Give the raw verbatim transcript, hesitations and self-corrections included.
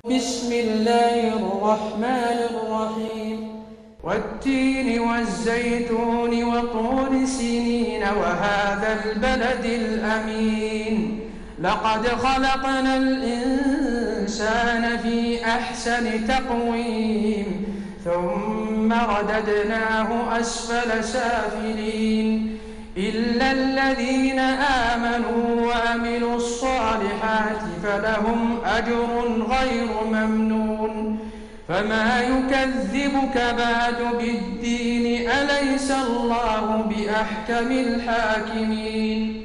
بسم الله الرحمن الرحيم والتين والزيتون وطور سينين وهذا البلد الأمين لقد خلقنا الإنسان في أحسن تقويم ثم رددناه أسفل سافلين إلا الذين آمنوا وعملوا الصالحات فلهم أجر غير ممنون فما يكذبك بعد بالدين أليس الله بأحكم الحاكمين